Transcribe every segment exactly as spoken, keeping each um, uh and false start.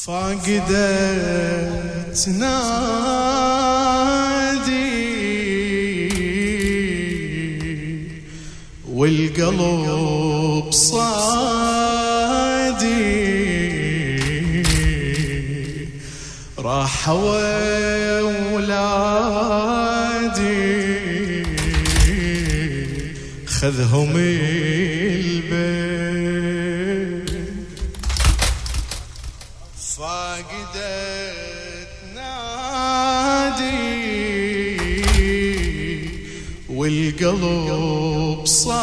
فاقدة تنادي والقلب صادي راح ولادي خذهم البيت فاقدة تنادي والقلب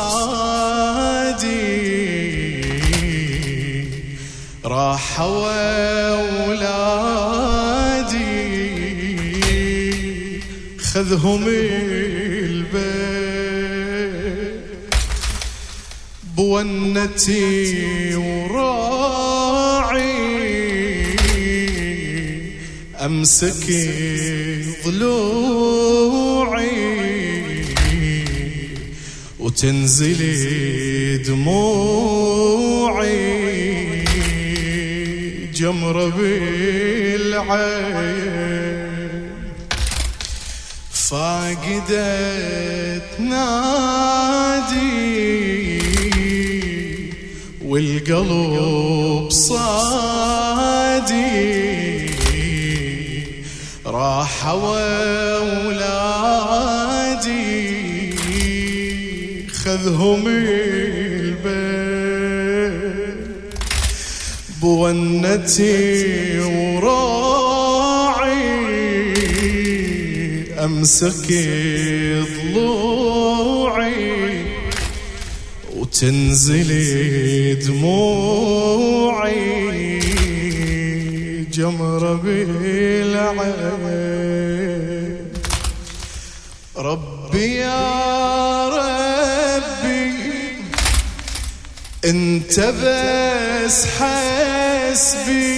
صادي راح ولادي خذهم البيت بونتي وراعي أمسك ضلوعي وتنزلي دموعي جمرة بالعين فاقدة تنادي والقلب صادي راح ولادي خذهم البيت بونتي وراعي أمسك ضلوعي وتنزلي دموعي جمرة بالعين ربي يا ربي انت بس حسبي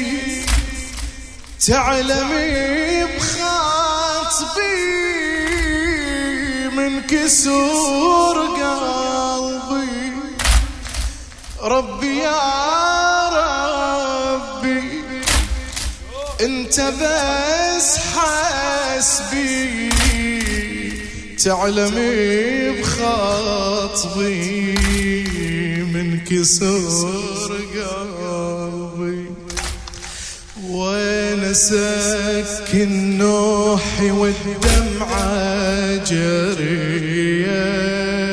تعلمي بخاطبي من كسور قلبي ربي يا ربي انت بس حسبي تعلمي بخاطبي من كسور قلبي وانا سكن نوحي والدمعة جرية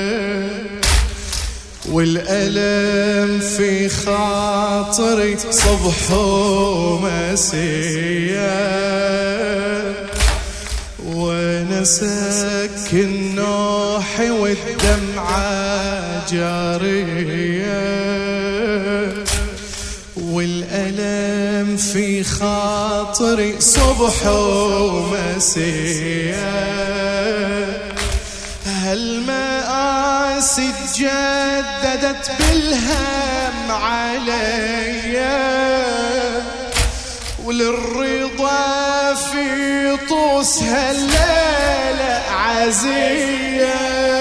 والألم في خاطري صبح ومسية وانا سكن نوحي والدمعة جارية والألم في خاطري صبح ومسية هالمآسي تجددت بالهم عليا وللرضا في طوسها الليلة عزية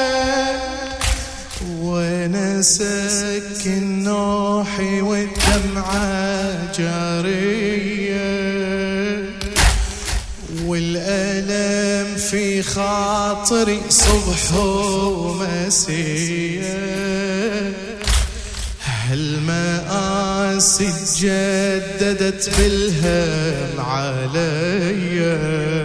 وانا سكن نوحي والدمعة جارية والألم في خاطري صبح ومسية هالمآسي تجددت بالهم عليا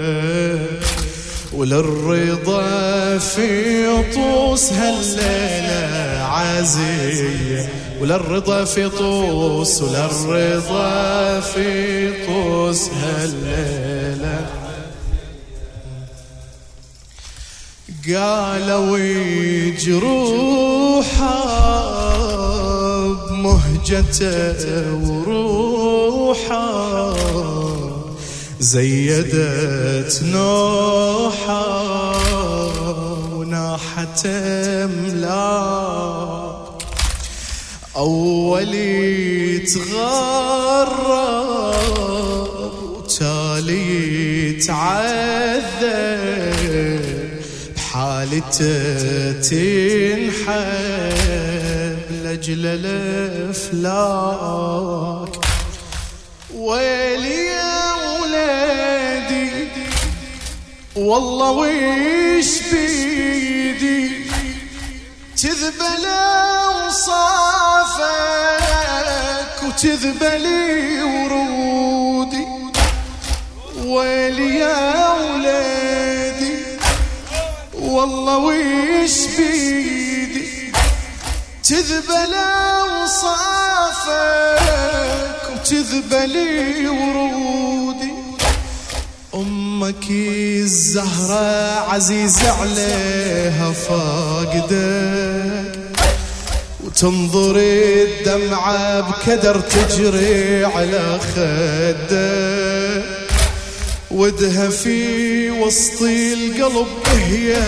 وللرضا في طوسها الليلة عزية وللرضا في طوس وللرضا في طوسها الليلة قالوا يجروحا بمهجته وروحا زيدت نوحا وناحت املاك اولي تغرب وتالي تعذب بحالته تنحب لأجل الافلاك ويلي يا ولادي والله ويش بيدي تذبل اوصافك وتذبلي ورودي. ويلي يا ولادي والله ويش بيدي تذبل اوصافك وتذبلي ورودي. امك الزهرة عزيز عليها فاقدك وتنظر الدمعة بكدر تجري على خدك ودها في وسط القلب هي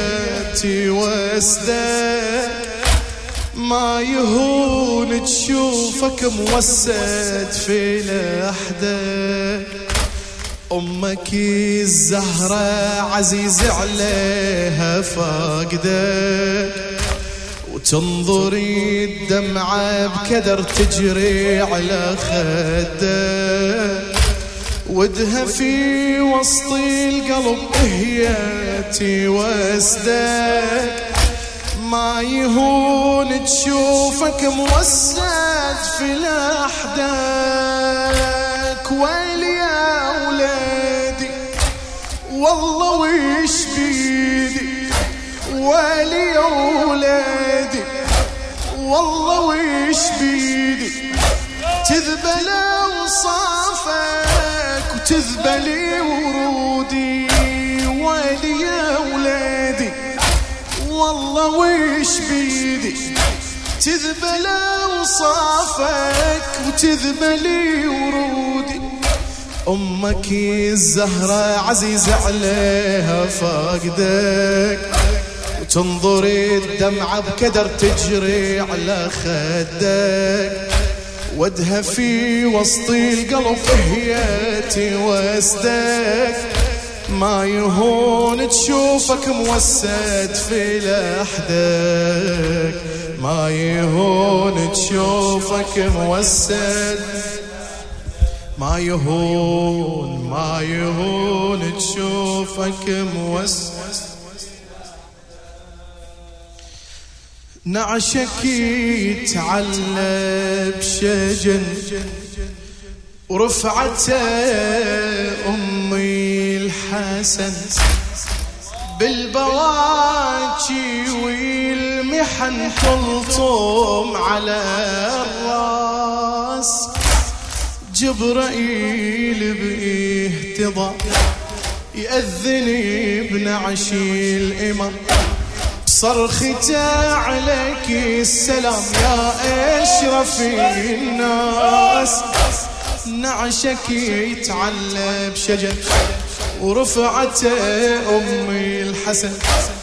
توسدك ما يهون تشوفك موسد في لحدك. أمك الزهرة عزيز عليها فاقدك وتنظري الدمعة بكدر تجري على خدك ودها في وسط القلب هي توسدك ما يهون تشوفك موسد في لحدك. ويلي يا ولادي والله ويش بيدي ويلي يا ولادي والله ويش بيدي تذبل اوصافك وتذبلي ورودي. ويلي يا ولادي والله ويش بيدي تذبل اوصافك وتذبلي ورودي. امك الزهرة عزيز عليها فاقدك وتنظري الدمعة بكدر تجري على خدك ودها في وسط القلب هي توسدك ما يهون تشوفك موسد في لحدك ما يهون تشوفك موسد ما يهون ما يهون تشوفك موسد. نعشك يتعلى بشجن ورفعته أمي الحسن بالبواكي والمحن تلطم على الراس. جبرائيل باهتضاء يأذني بنعشي الإمام بصرخته عليك السلام يا أشرف الناس. نعشك يتعلى بشجر ورفعته أمي الحسن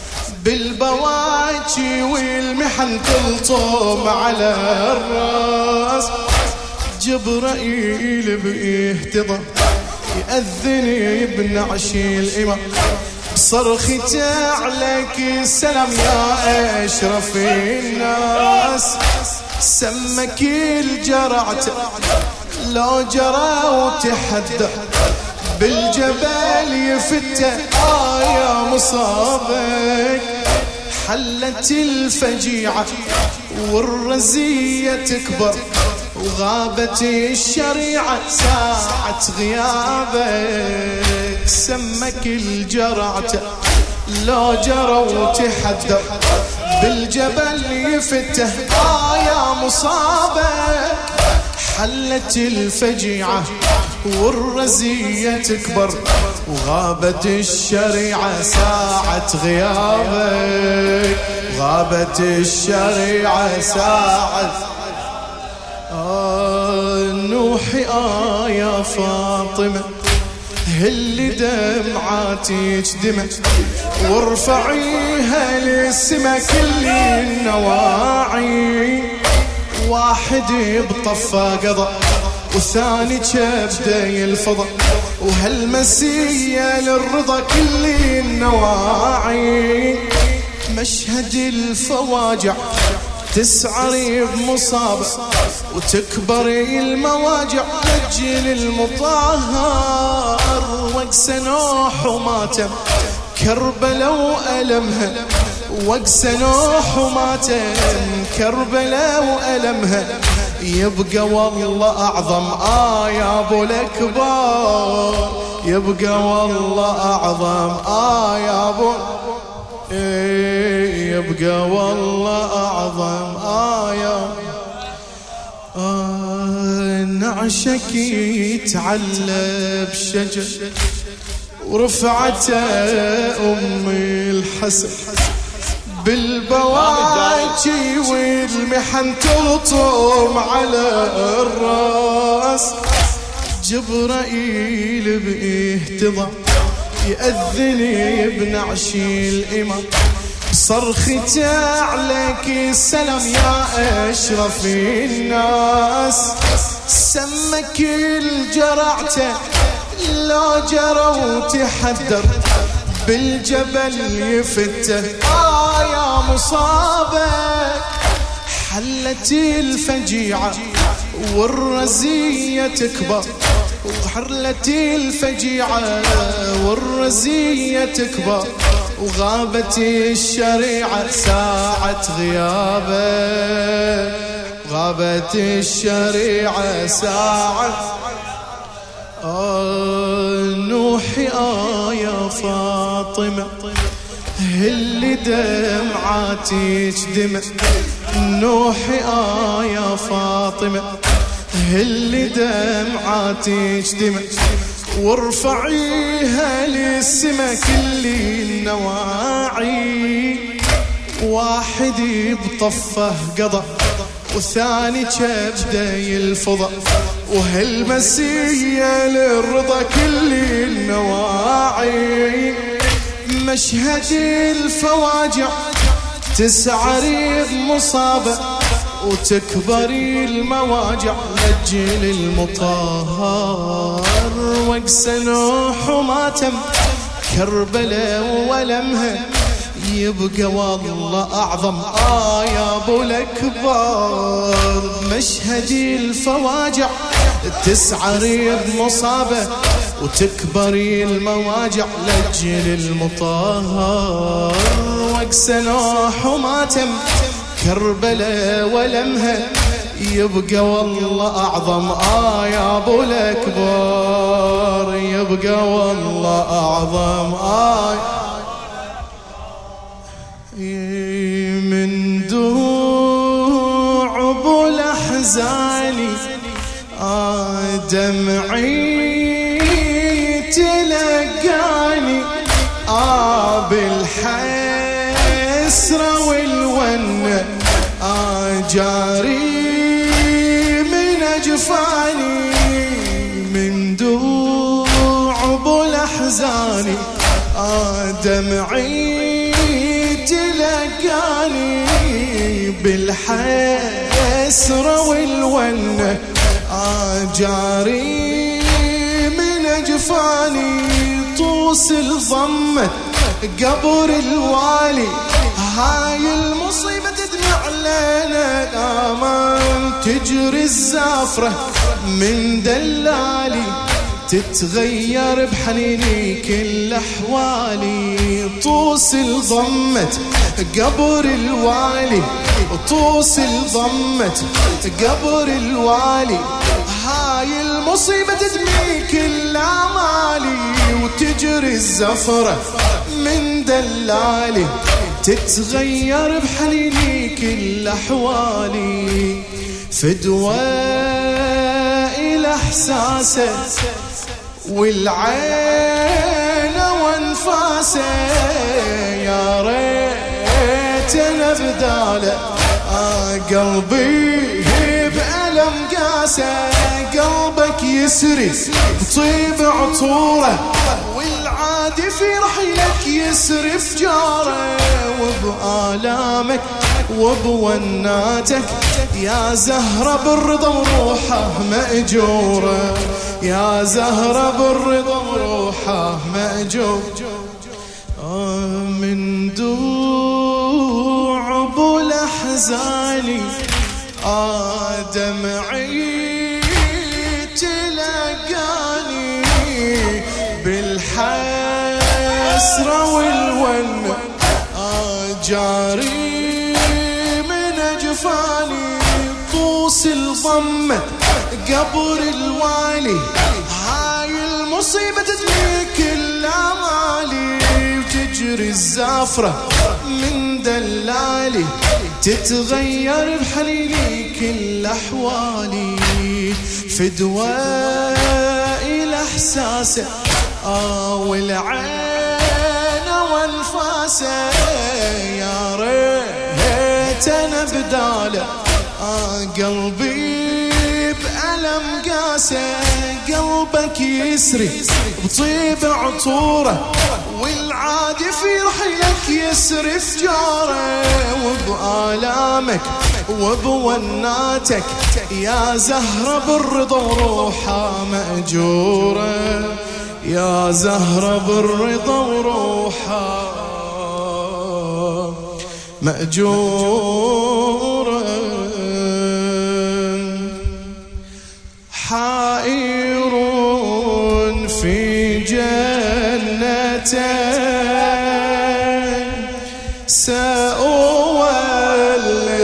بالبواكي والمحن تلطم على الراس. جبرائيل باهتضاء يأذني بنعشي الإمام بصرخته عليك السلام يا أشرف الناس. سمك الجرعت لو جرى وتحدى بالجبال يفتى آه يا مصابك. حلت الفجيعة والرزية تكبر وغابت الشريعة ساعة غيابك. سمك الجرعت لو جرى وتحدى بالجبل يفته آه يا مصابك. حلت الفجيعة والرزية تكبر وغابت الشريعة ساعة غيابك. غابت الشريعة ساعة آه نوحي آه يا فاطمة هل دمعاتك دمع وارفعيها للسما كل النواعي. واحد بطفى قضى والثاني كبده يلفظ وهالمسية للرضا كل النواعي. مشهد الفواجع تسعري بمصابة وتكبري المواجع لجل المطهر وقس نوح وماتم كربلاء وألمها وقس نوح وماتم كربلاء وألمها يبقى والله أعظم آه يا أبو الأكبر يبقى والله أعظم آه يا أبو إيه يبقى والله أعظم آه يا آه نعشك يتعلى بشجر ورفعته أمي الحسن بالبواجي والمحن تلطم على الراس جبرائيل باهتضى يأذني بنعشي الإمام بصرخته عليك السلام يا أشرف الناس سمك الجرعته لا جرى وتحدر بالجبل يفته آه يا مصابك حلت الفجيعة والرزية تكبر وحرلت الفجيعة والرزية تكبر وغابت الشريعة ساعة غيابه غابت الشريعة ساعة آه نوحي آه يا فاطمة هل دمعاتك دمع نوحي آه يا فاطمة هل دمعاتك دمع وارفعيها للسما كل النواعي واحد بطفه قضى والثاني كبده يلفظه وهالمسية للرضا كل النواعي مشهد الفواجع تسعري بمصابة وتكبري المواجع لجل المطهر وقس نوح وماتم كربلاء ولمها يبقى والله أعظم آه يا أبو الأكبر مشهد الفواجع تسعري بمصابة وتكبري المواجع لجل المطهر وقس نوح وماتم كربلاء ولمها يبقى والله أعظم آه يا أبو الأكبر يبقى والله أعظم آه من دموع أبو الأحزان آه دمعي تلقاني آه بالحسرة والونة آه جاري من أجفاني من دموع أبو الأحزان آه دمعي تلقاني بالحسرة والونة آه جاري من أجفاني طوس الضمة قبر الوالي هاي المصيبة تدمع لنا آمان تجري الزافرة من دلالي تتغير بحنيني كل أحوالي طوس الضمة قبر الوالي طوس الضمة قبر الوالي هاي المصيبة تدمي كل آمالي وتجري الزفرة من دلالي تتغير بحنيني كل أحوالي فدوى إلى إحساسه والعين وانفاسه يا ريت انا بداله آه قلبي بألم قاسه قلبك يسري بطيب عطوره والعادي في رحلك يسري فجاره وبآلامك وبوناتك يا زهرة بالرضا وروحه مأجورة يا زهرة بالرضا وروحه مأجور من دموع أبو الأحزان غزالي دمعي تلقاني بالحسرة والون جاري من أجفاني طوس الضمة قبر الوالي هاي المصيبة تجري كل أمالي وتجري الزافرة من دلالي تتغير بحنيني كل أحوالي فدوى إلى إحساسه آه والعين وانفاسه يا ريت أنا بداله آه قلبي بألم قاسه قلبك يسري بطيب عطوره والعادي في رحلك يسري فجاره وبآلامك وبوناتك يا زهرة بالرضا وروحها مأجورة يا زهرة بالرضا وروحها مأجورة حائر في جنتين سأولي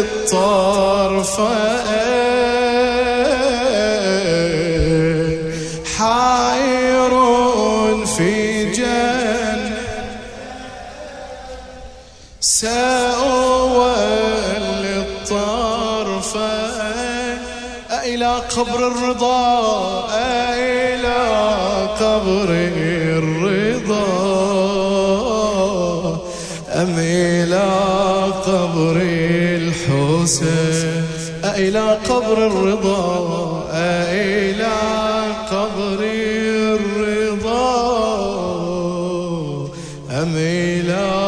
الطرفين حائر في جنة سأولي الطرفين إلى قبر الرضا إلى قبر الرضا أم إلى قبر الحسين إلى قبر الرضا إلى قبر الرضا أم إلى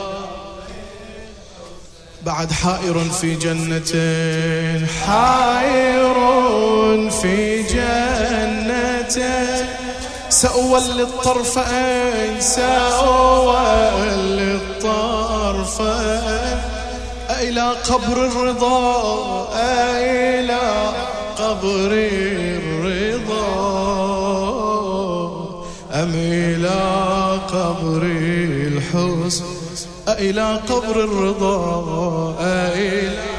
بعد حائر في جنتين حائر في جنتين سأولي الطرفين سأولي الطرفين إلى قبر الرضا إلى قبر الرضا أم إلى قبر الحزن إلى قبر الرضا إلى